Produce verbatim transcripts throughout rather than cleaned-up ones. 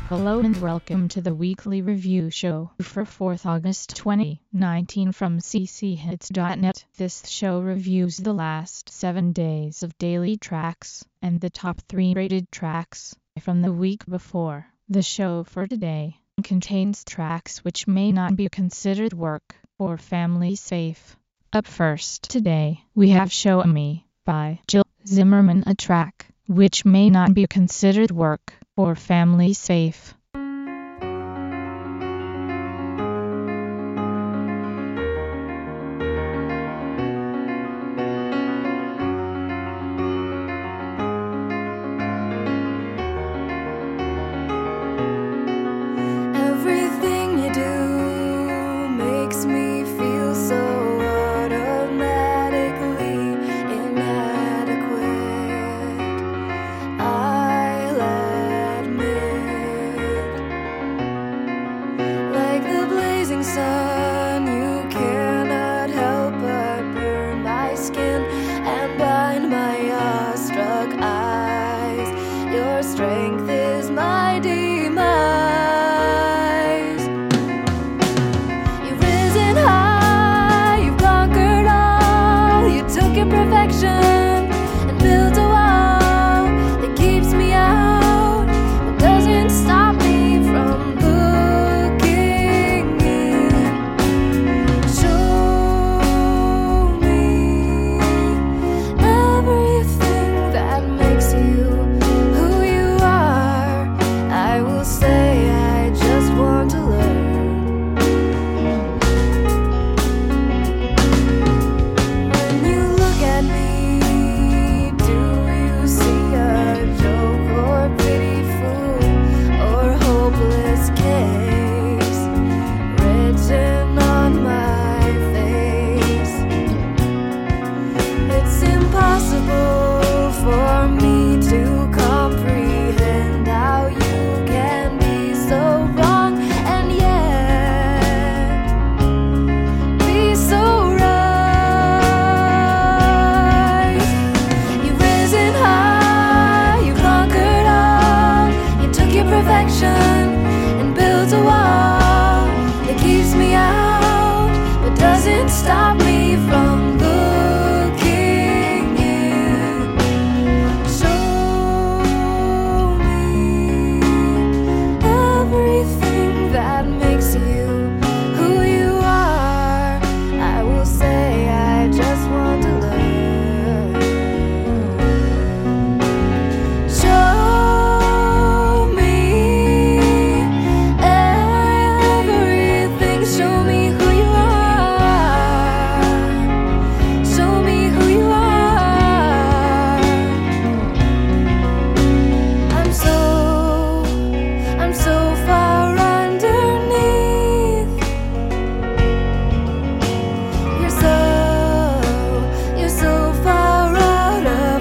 Hello and welcome to the weekly review show for fourth of August twenty nineteen from c c hits dot net. This show reviews the last seven days of daily tracks and the top three rated tracks from the week before. The show for today contains tracks which may not be considered work or family safe. Up first today, we have Show Me by Jill Zimmerman, a track which may not be considered work or family safe. Everything you do makes me feel so automatically inadequate. I'll admit, like the blazing sun, you cannot help but burn my skin and blind my awestruck eyes. Your strength is my demise. You've risen high, you've conquered all. You took imperfection and built a wall that keeps me out, but doesn't stop me from looking in. Show me everything that makes you who you are. I will say I just want to learn. When you look at me, do you see a joke or pity fool or hopeless case written on my face? It's impossible for me to comprehend how you can be so wrong and yet be so right. You've risen high, you conquered all. You took your perfection and built a wall that keeps me out, but doesn't stop me from looking in. Show me everything that makes you who you are. I will say I just want to learn. Show me everything. Show me who you are. Show me who you are. I'm so, I'm so far underneath. You're so, you're so far out of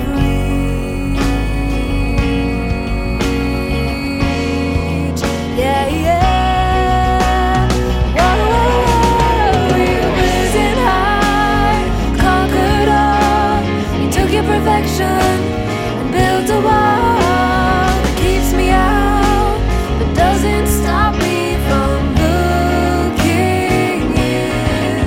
reach. Yeah, yeah. Whoa, you've risen high, conquered all. You took your perfection and built a wall that keeps me out, but doesn't stop me from looking in.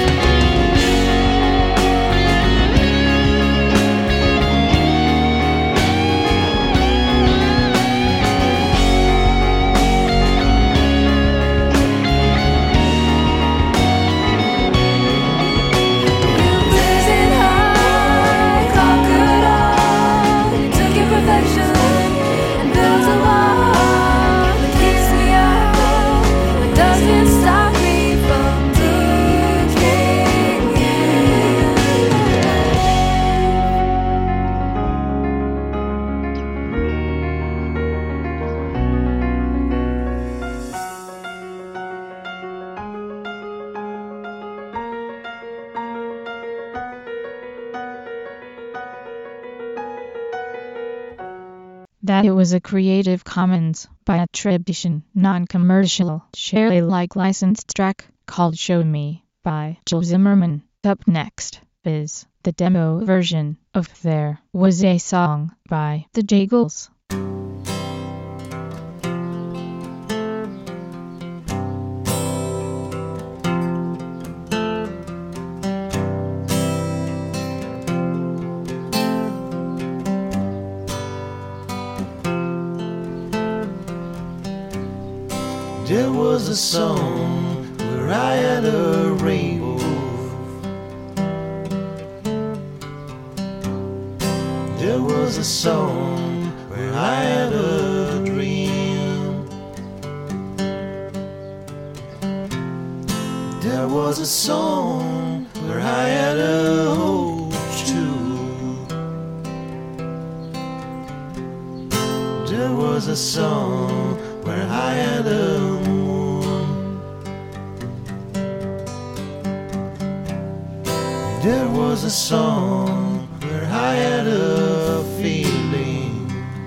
You've risen high, conquered all. You took your perfection and built a wall that keeps me out, but doesn't stop me from looking in. That it was a Creative Commons by attribution, non-commercial, share Alike licensed track called Show Me by Jill Zimmerman. Up next is the demo version of There Was a Song by the Jagles. There was a song where I had a rainbow. There was a song where I had a dream. There was a song where I had a hope too. There was a song where I had a moon. There was a song where I had a feeling.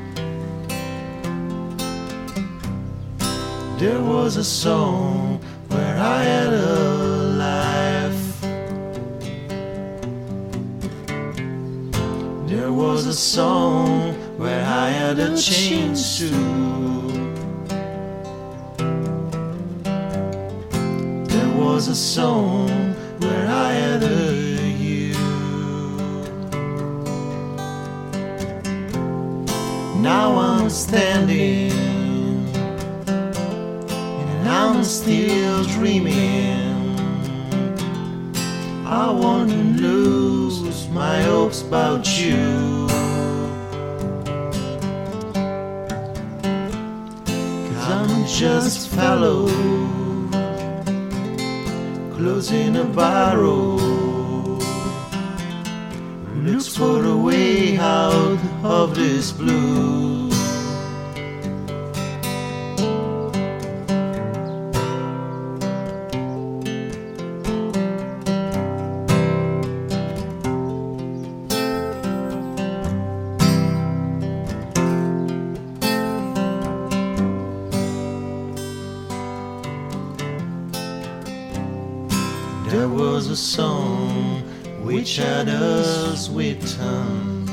There was a song where I had a life. There was a song where I had a chance to. There was a song where I had a you. Now I'm standing and I'm still dreaming. I won't lose my hopes about you. I'm just a fellow closing a barrel who looks for a way out of this blue. There was a song which had a sweet tongue.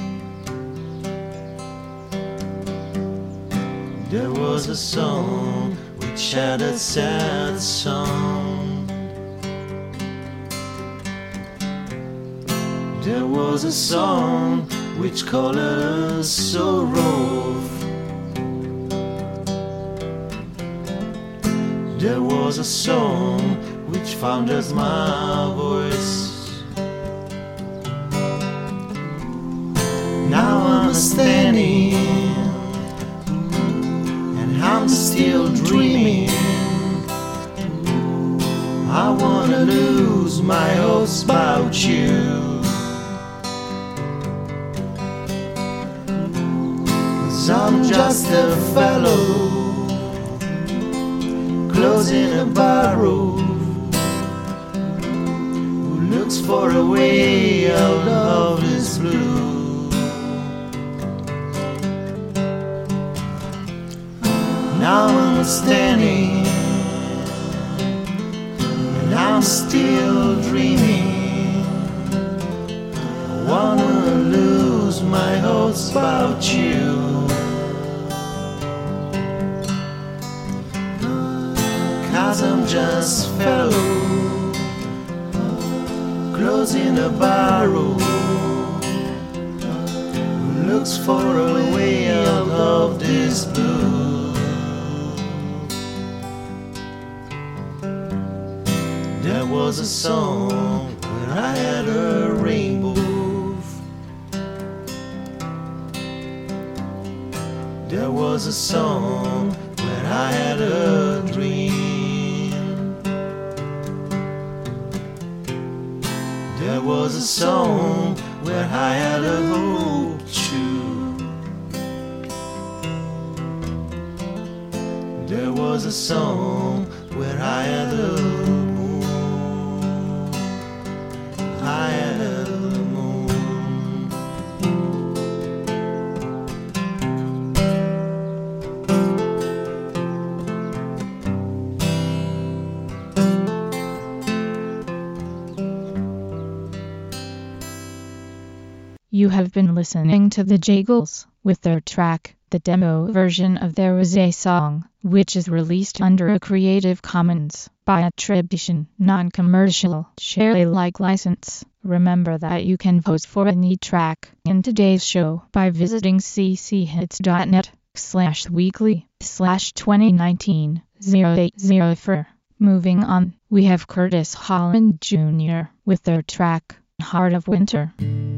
There was a song which had a sad song. There was a song which called us sorrow. There was a song which found us my voice. Now I'm standing and I'm still dreaming. I wanna lose my hopes about you. 'Cause I'm just a fellow closing a barrel looks for a way out of this blue. Now I'm standing and I'm still dreaming. I wanna lose my hopes about you. 'Cause I'm just a fellow closing a barrel who looks for a way out of this blue. There was a song where I had a rainbow. There was a song where I had a dream. There was a song where I had a hope too. There was a song where I had a moon. I had a moon. You have been listening to the Jagles with their track, the demo version of There Was a Song, which is released under a Creative Commons by attribution, non-commercial, share Alike license. Remember that you can vote for any track in today's show by visiting c c hits dot net. slash weekly slash twenty nineteen oh eight oh four. Moving on, we have Curtis Holland Junior with their track, Heart of Winter.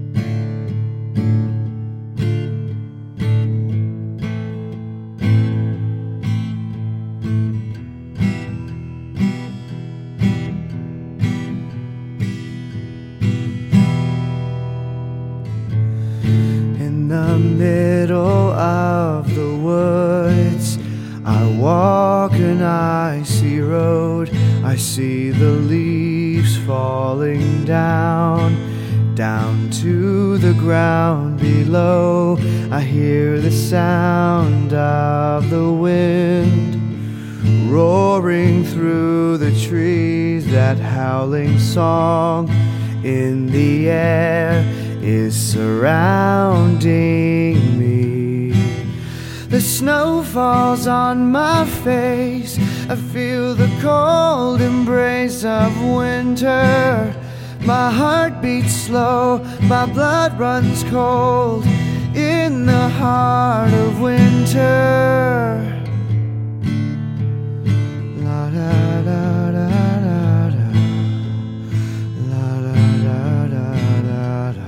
In the middle of the woods, I walk an icy road. I see the leaves falling down, down to the ground below. I hear the sound of the wind roaring through the trees. That howling song in the air is surrounding me. The snow falls on my face. I feel the cold embrace of winter. My heart beats slow, my blood runs cold in the heart of winter. La da da da da da. La da da da da da.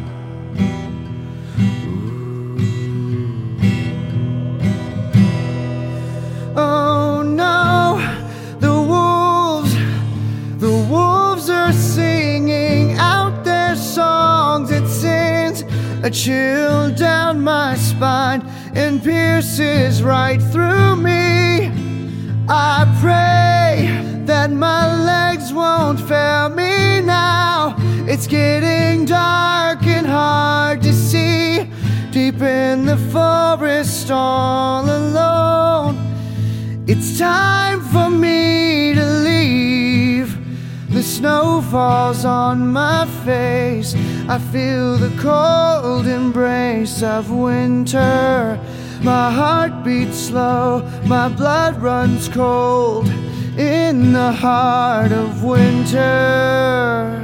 Oh no, the wolves, the wolves are singing out their songs. It sends a chill down my spine and pierces right through me. I pray that my legs won't fail me now. It's getting dark and hard to see, deep in the forest all alone. It's time for me to leave. The snow falls on my face. I feel the cold embrace of winter. My heart beats slow, my blood runs cold in the heart of winter.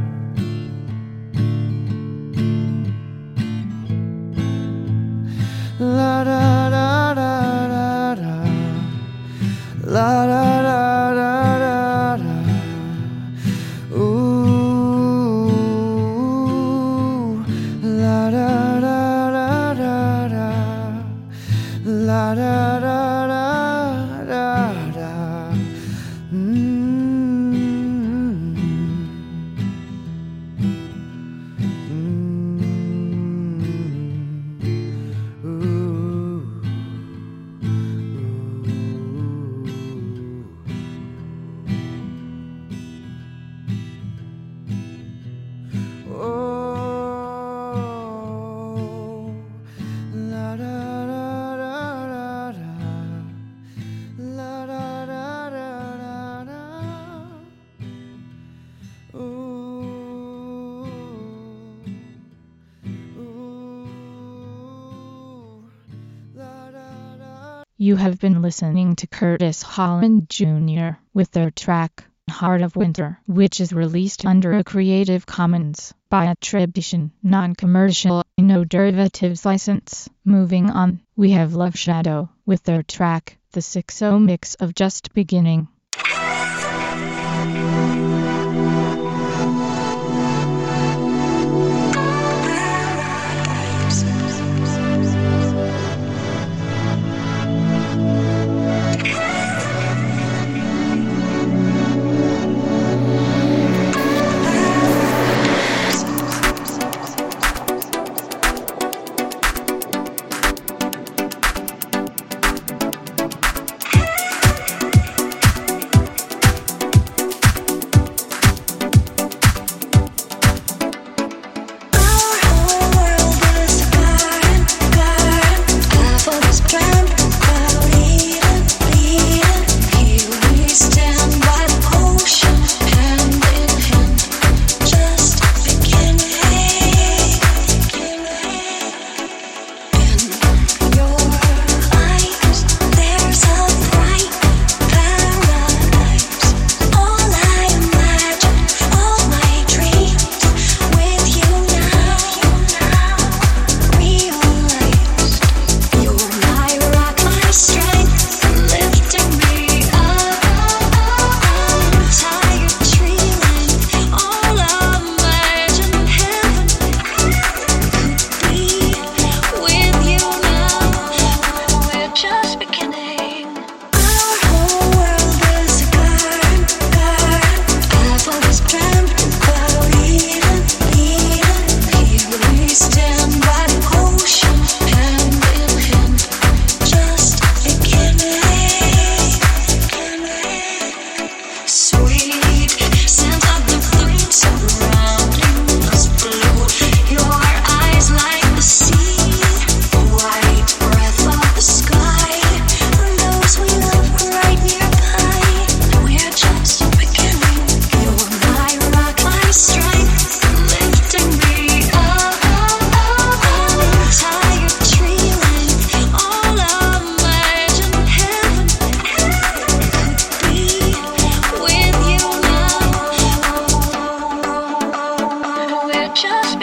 La da da da da da. La da da da da da. Ooh, la da da da da da. La da da da da da. Mm-hmm. Mm-hmm. Ooh. Oh, la da da da da da, la da da da da da. Ooh, ooh, la da da. You have been listening to Curtis Holland Junior with their track, Heart of Winter, which is released under a Creative Commons by attribution, non-commercial, no derivatives license. Moving on, we have Love Shadow with their track, The six oh Mix of Just Beginning.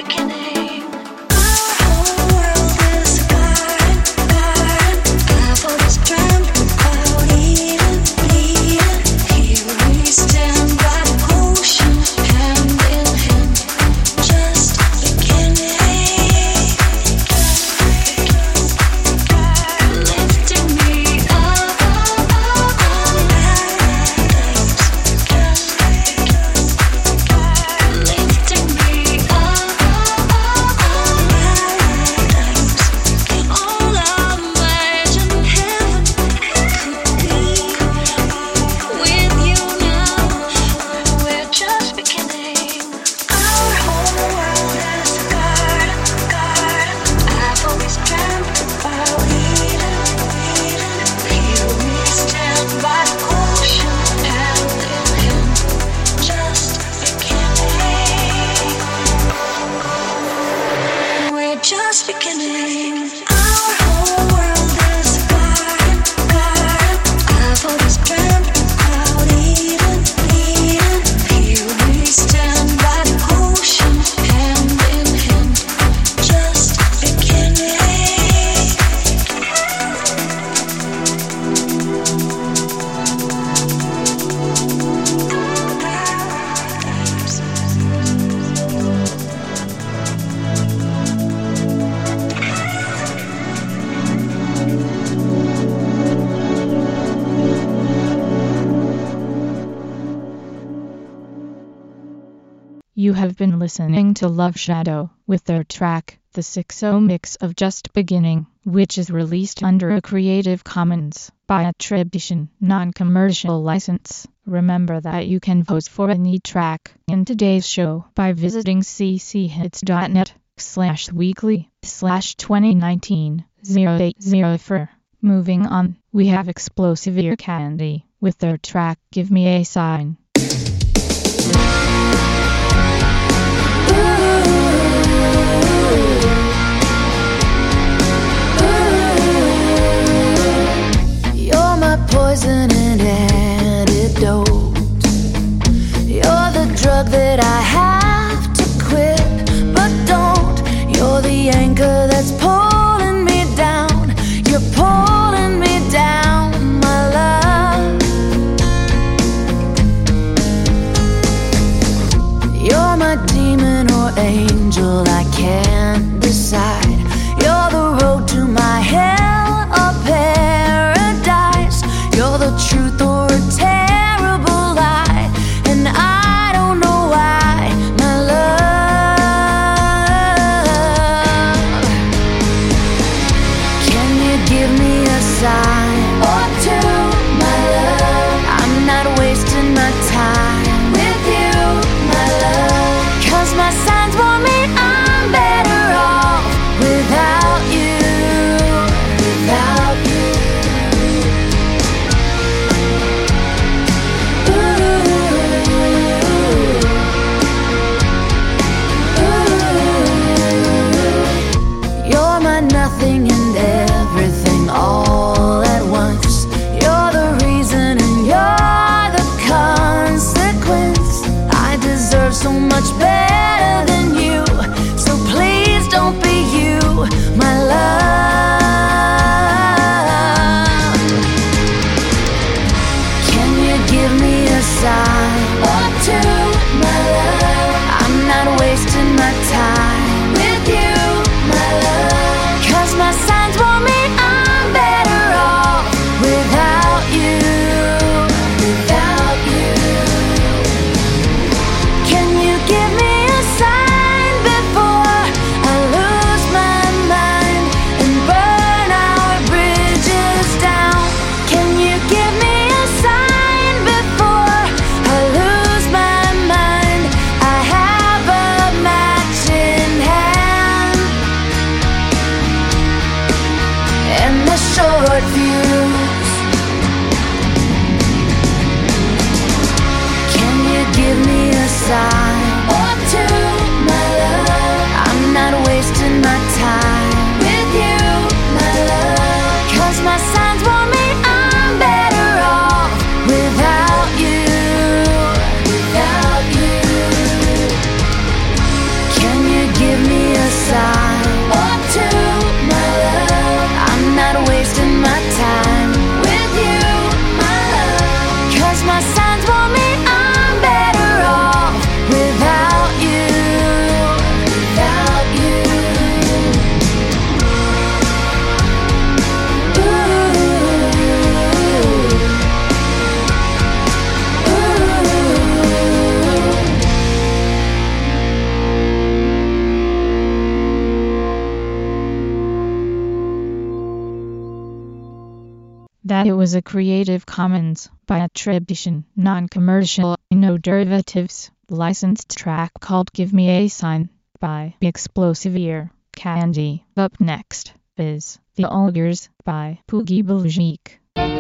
You have been listening to Love Shadow with their track, The six oh Mix of Just Beginning, which is released under a Creative Commons by attribution, non-commercial license. Remember that you can vote for any track in today's show by visiting cchits.net slash weekly slash 2019 080. Moving on, we have Explosive Ear Candy with their track Give Me a Sign. You're my poison and antidote. You're the drug that I have to quit, but don't. You're the anchor that's pulling me down. You're pulling me down, my love. You're my demon or angel, I can't decide. You're the road to my hell or paradise. You're the truth or a terrible lie, and I don't know why, my love. Can you give me a sign or two, my love? I'm not wasting my time with you, my love. 'Cause my signs warn me I'm better off without you, without you. You're my nothing and everything all at once. You're the reason and you're the consequence. I deserve so much better than you, so please don't be you, my love. Can you give me a sign or two, my love? I'm not wasting my time with you, my love. 'Cause my sign That it was a Creative Commons by attribution, non-commercial, no derivatives, licensed track called Give Me a Sign by Explosive Ear Candy. Up next is The Ogres by Poogie Belgique.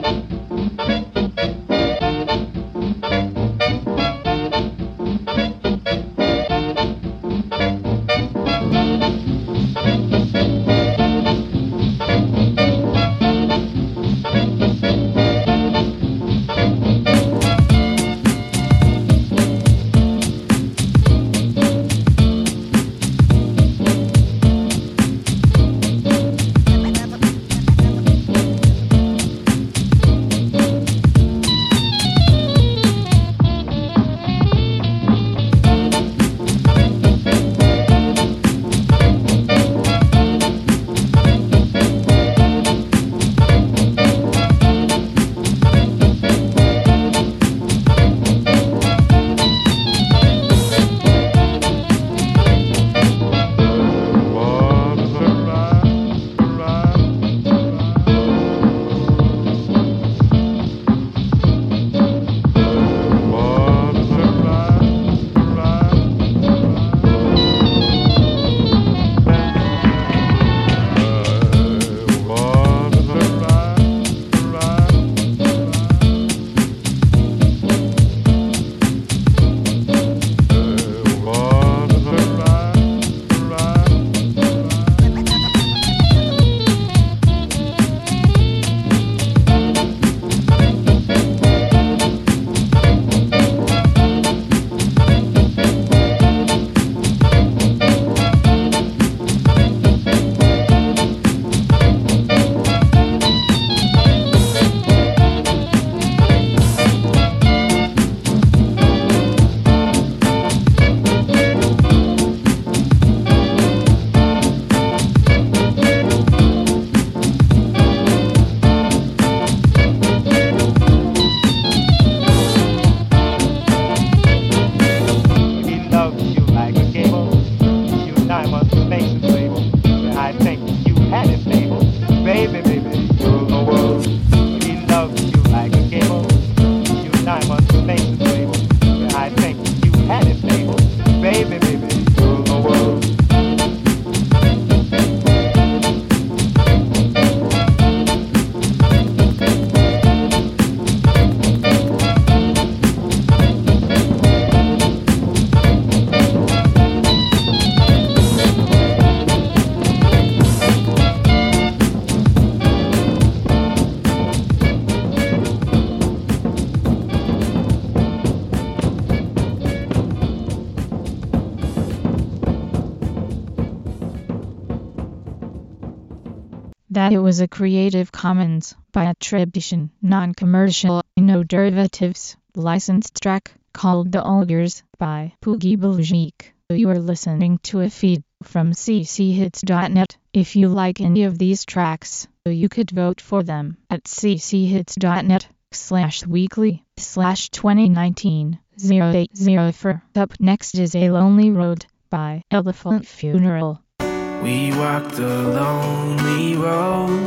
That it was a Creative Commons by attribution, non-commercial, no derivatives, licensed track called The Ogres by Poogie Belgique. You are listening to a feed from c c hits dot net. If you like any of these tracks, you could vote for them at c c hits dot net slash weekly slash twenty nineteen oh eight oh four. Up next is A Lonely Road by Elephant Funeral. We walked a lonely road,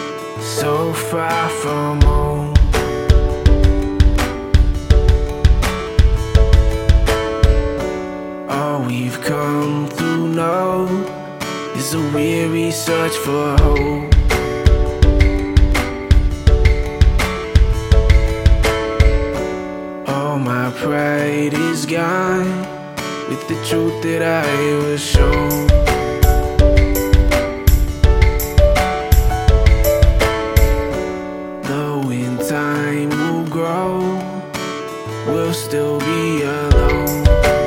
so far from home. All we've come to know is a weary search for hope. All my pride is gone with the truth that I was shown. Time will grow, we'll still be alone.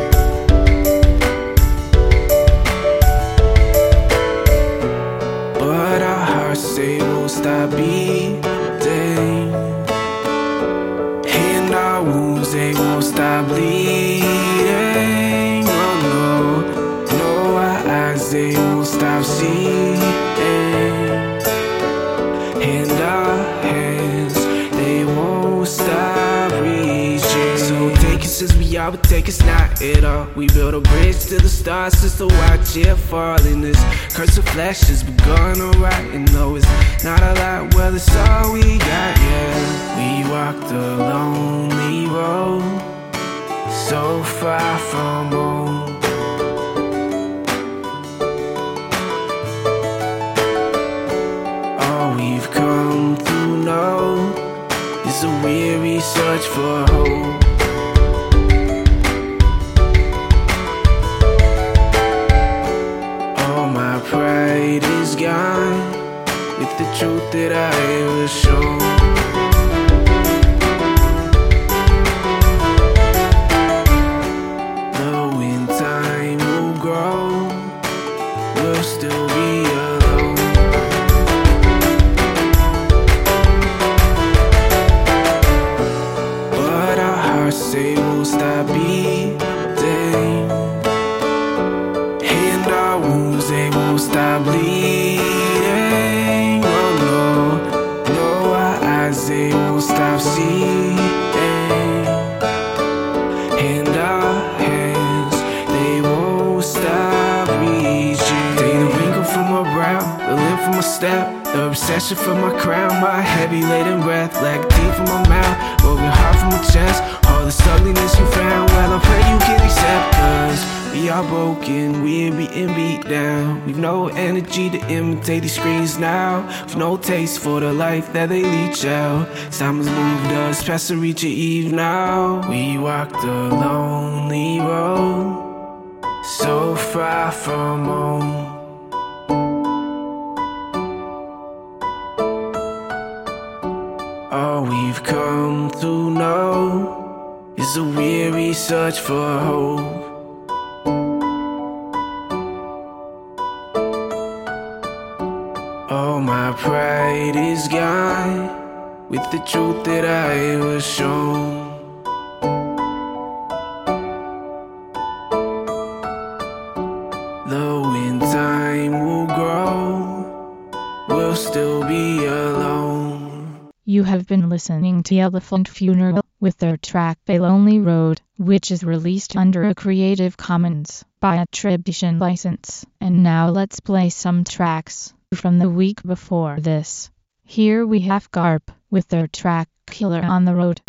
But our hearts say we'll stop beating, and our wounds they won't stop bleeding. Oh no, no, our eyes they won't stop seeing, and our hands they won't stop reaching. So take us as we are, but take it's not at all. We built a bridge to the stars just to watch it fall. In this curse of flesh has begun alright. And though it's not a lot, well, it's all we got, yeah. We walked a lonely road, so far from home. All we've come to know is a weary search for hope. Pride is gone with the truth that I was shown. Though in time will grow, we'll still be alone. But our hearts say we'll stop beating, and our wounds, they won't stop bleeding. Oh no, no, our eyes, they won't stop seeing. And our hands, they won't stop reaching. Take the wrinkle from my brow, the limp from my step, the obsession from my crown, my heavy laden breath, like teeth from my mouth, broken heart from my chest. All this ugliness you found, well, I pray you can accept us. We are broken, weary and beat down. We've no energy to imitate these screens now. We've no taste for the life that they leech out. Time has moved us past the reach of eve now. We walked a lonely road, so far from home. All we've come to know is a weary search for hope. All my pride is gone with the truth that I was shown. Though in time will grow, we'll still be alone. You have been listening to Elephant Funeral with their track A Lonely Road, which is released under a Creative Commons by attribution license. And now let's play some tracks from the week before this. Here we have Garp with their track Killer on the Road.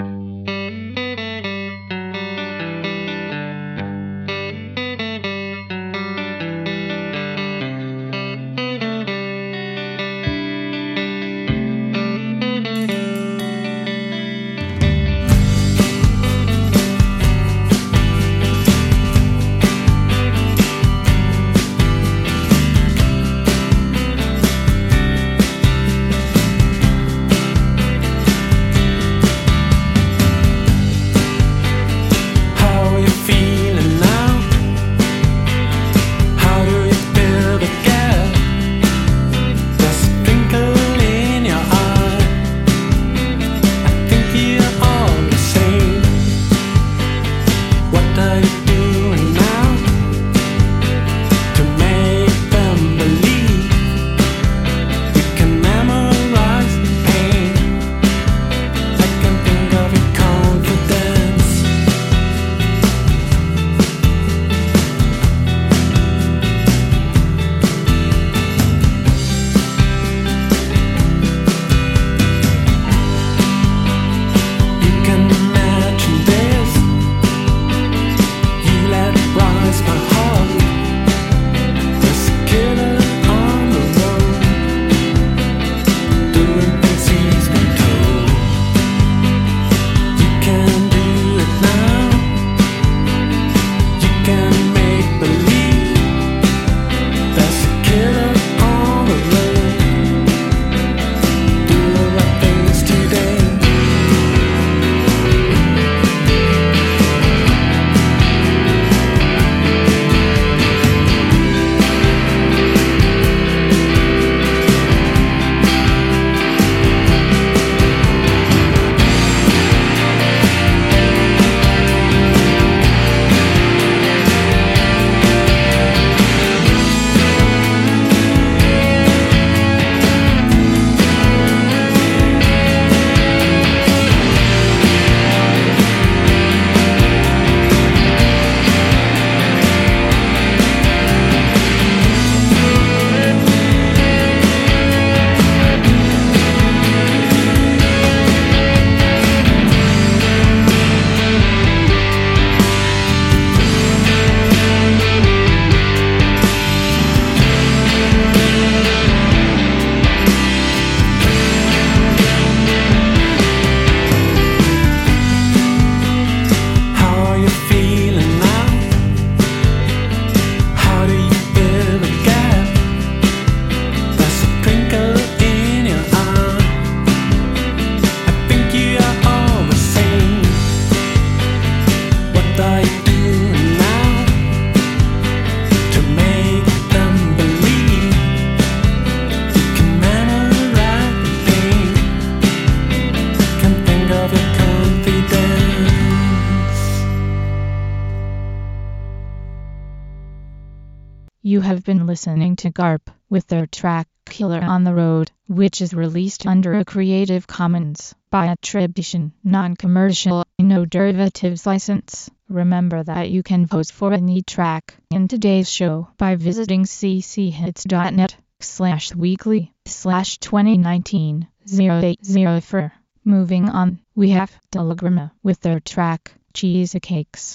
You have been listening to Garp with their track Killer on the Road, which is released under a Creative Commons by attribution, non-commercial, no derivatives license. Remember that you can vote for any track in today's show by visiting cchits.net slash weekly slash 2019 080 Moving on, we have Telegrama with their track Cheesecakes.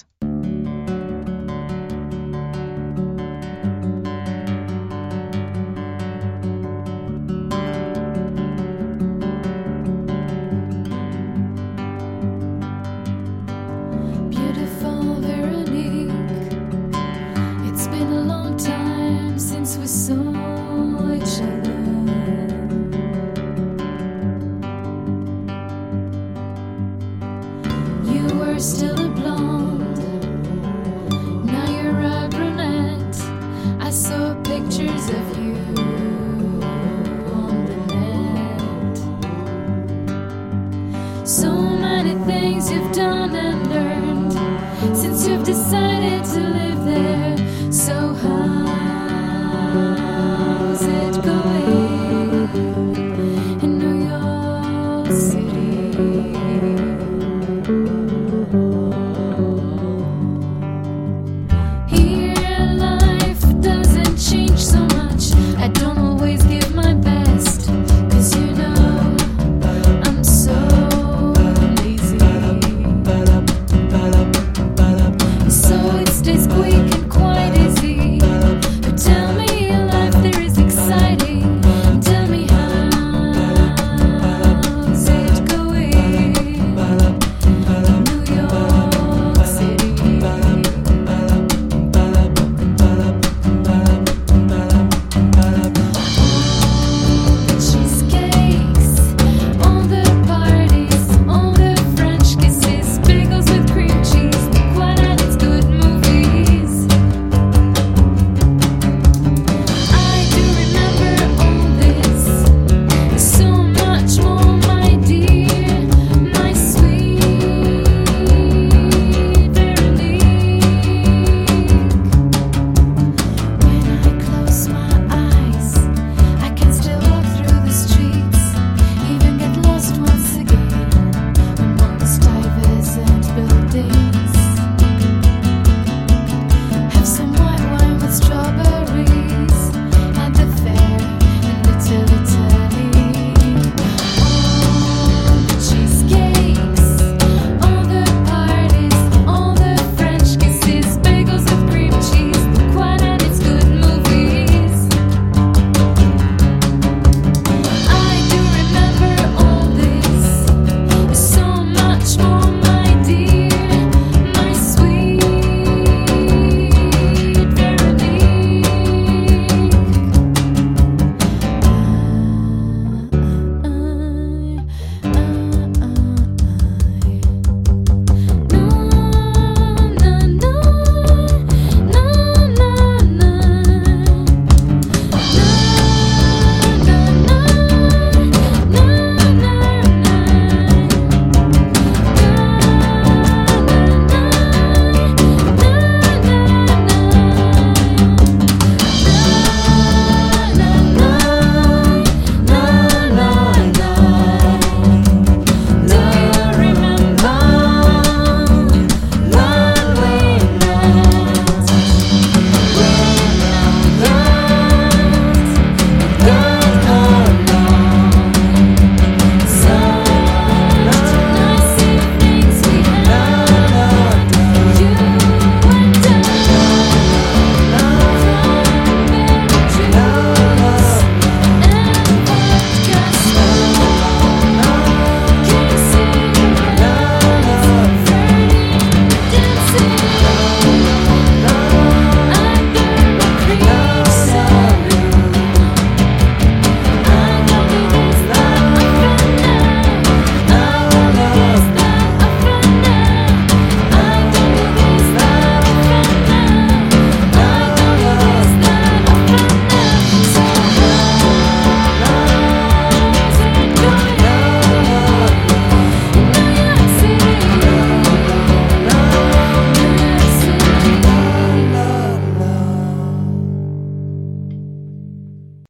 Still a blonde, now you're a brunette. I saw pictures of you on the net. So many things you've done and learned since you've decided to live there so high.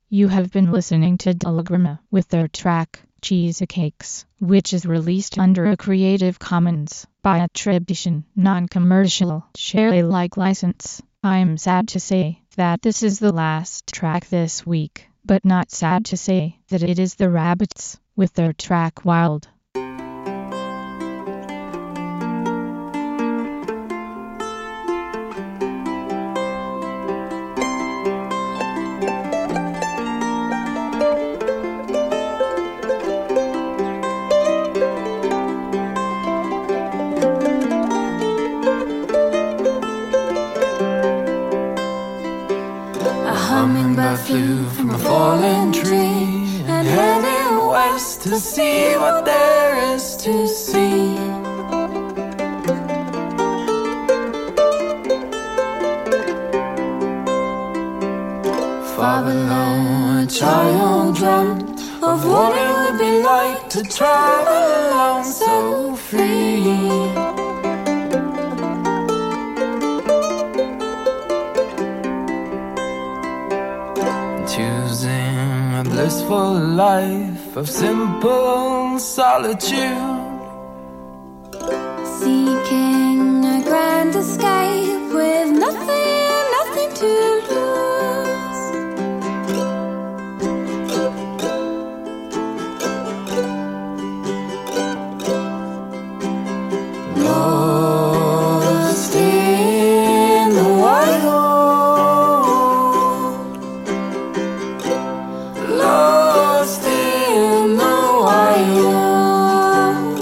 You have been listening to Delagrama with their track, Cheesecakes, which is released under a Creative Commons by attribution, non-commercial, share Alike license. I'm sad to say that this is the last track this week, but not sad to say that it is the Rabbits with their track Wild. Hummingbird flew from a fallen tree and headed west to see what there is to see. Far below, a child dreamt of what it would be like to travel alone so free. Choosing a blissful life of simple solitude, seeking a grand escape with nothing, nothing to lose. Lost in the wild, lost in the wild,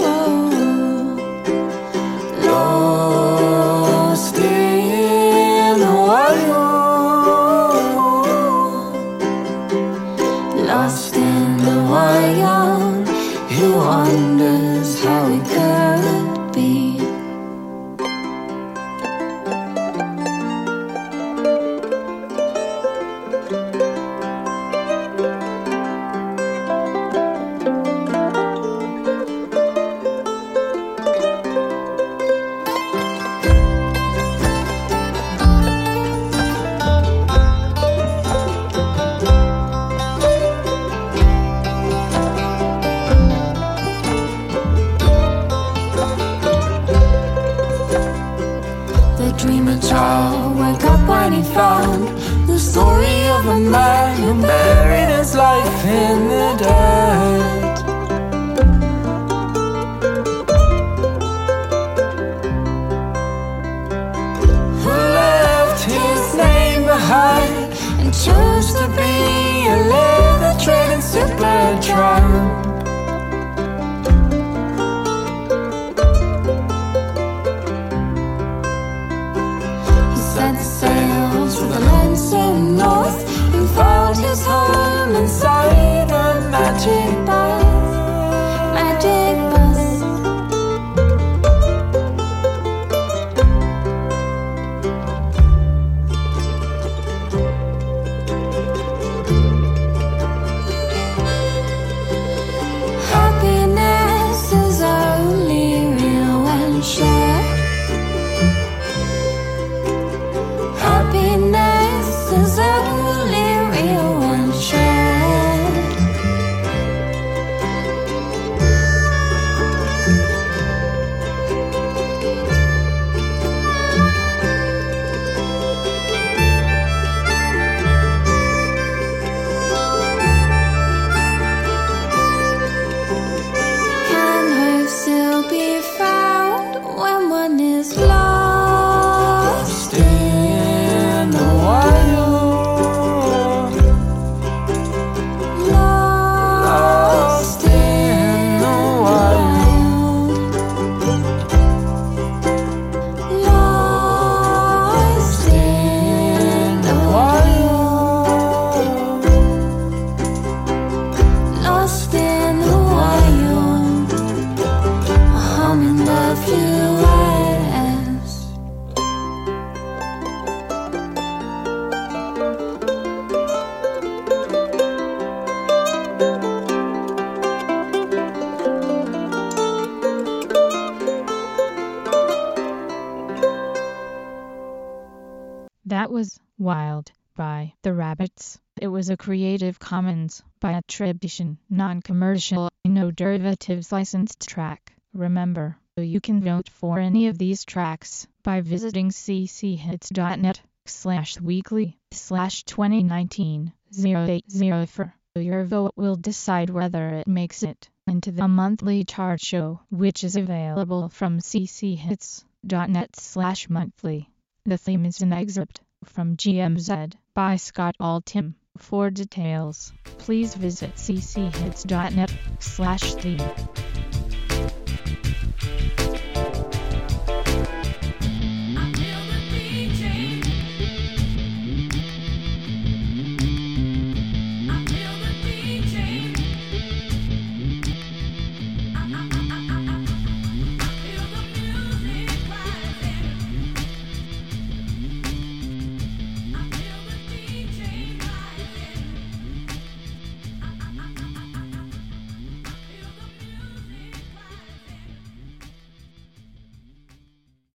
lost in the wild, lost in the wild. He wonders how it could be. Dreamer child woke up when he found the story of a man who buried his life in the dirt. Who left his name behind and chose to be a leather trading super tramp. Set sails for the land so north and found his home inside a magic bus, magic bus. Happiness is only real when shared. Happiness is only real when shared. Can hope still be found when one is lost in the wild, lost in the wild, lost in the wild, lost in the wild. A hummingbird flew west. That was Wild by The Rabbits. It was a Creative Commons by attribution, non-commercial, no derivatives licensed track. Remember, you can vote for any of these tracks by visiting cchits.net slash weekly slash 2019 080 Your vote will decide whether it makes it into the monthly chart show, which is available from cchits.net slash monthly. The theme is an excerpt from G M Z by Scott Altham. For details, please visit cchits.net slash theme.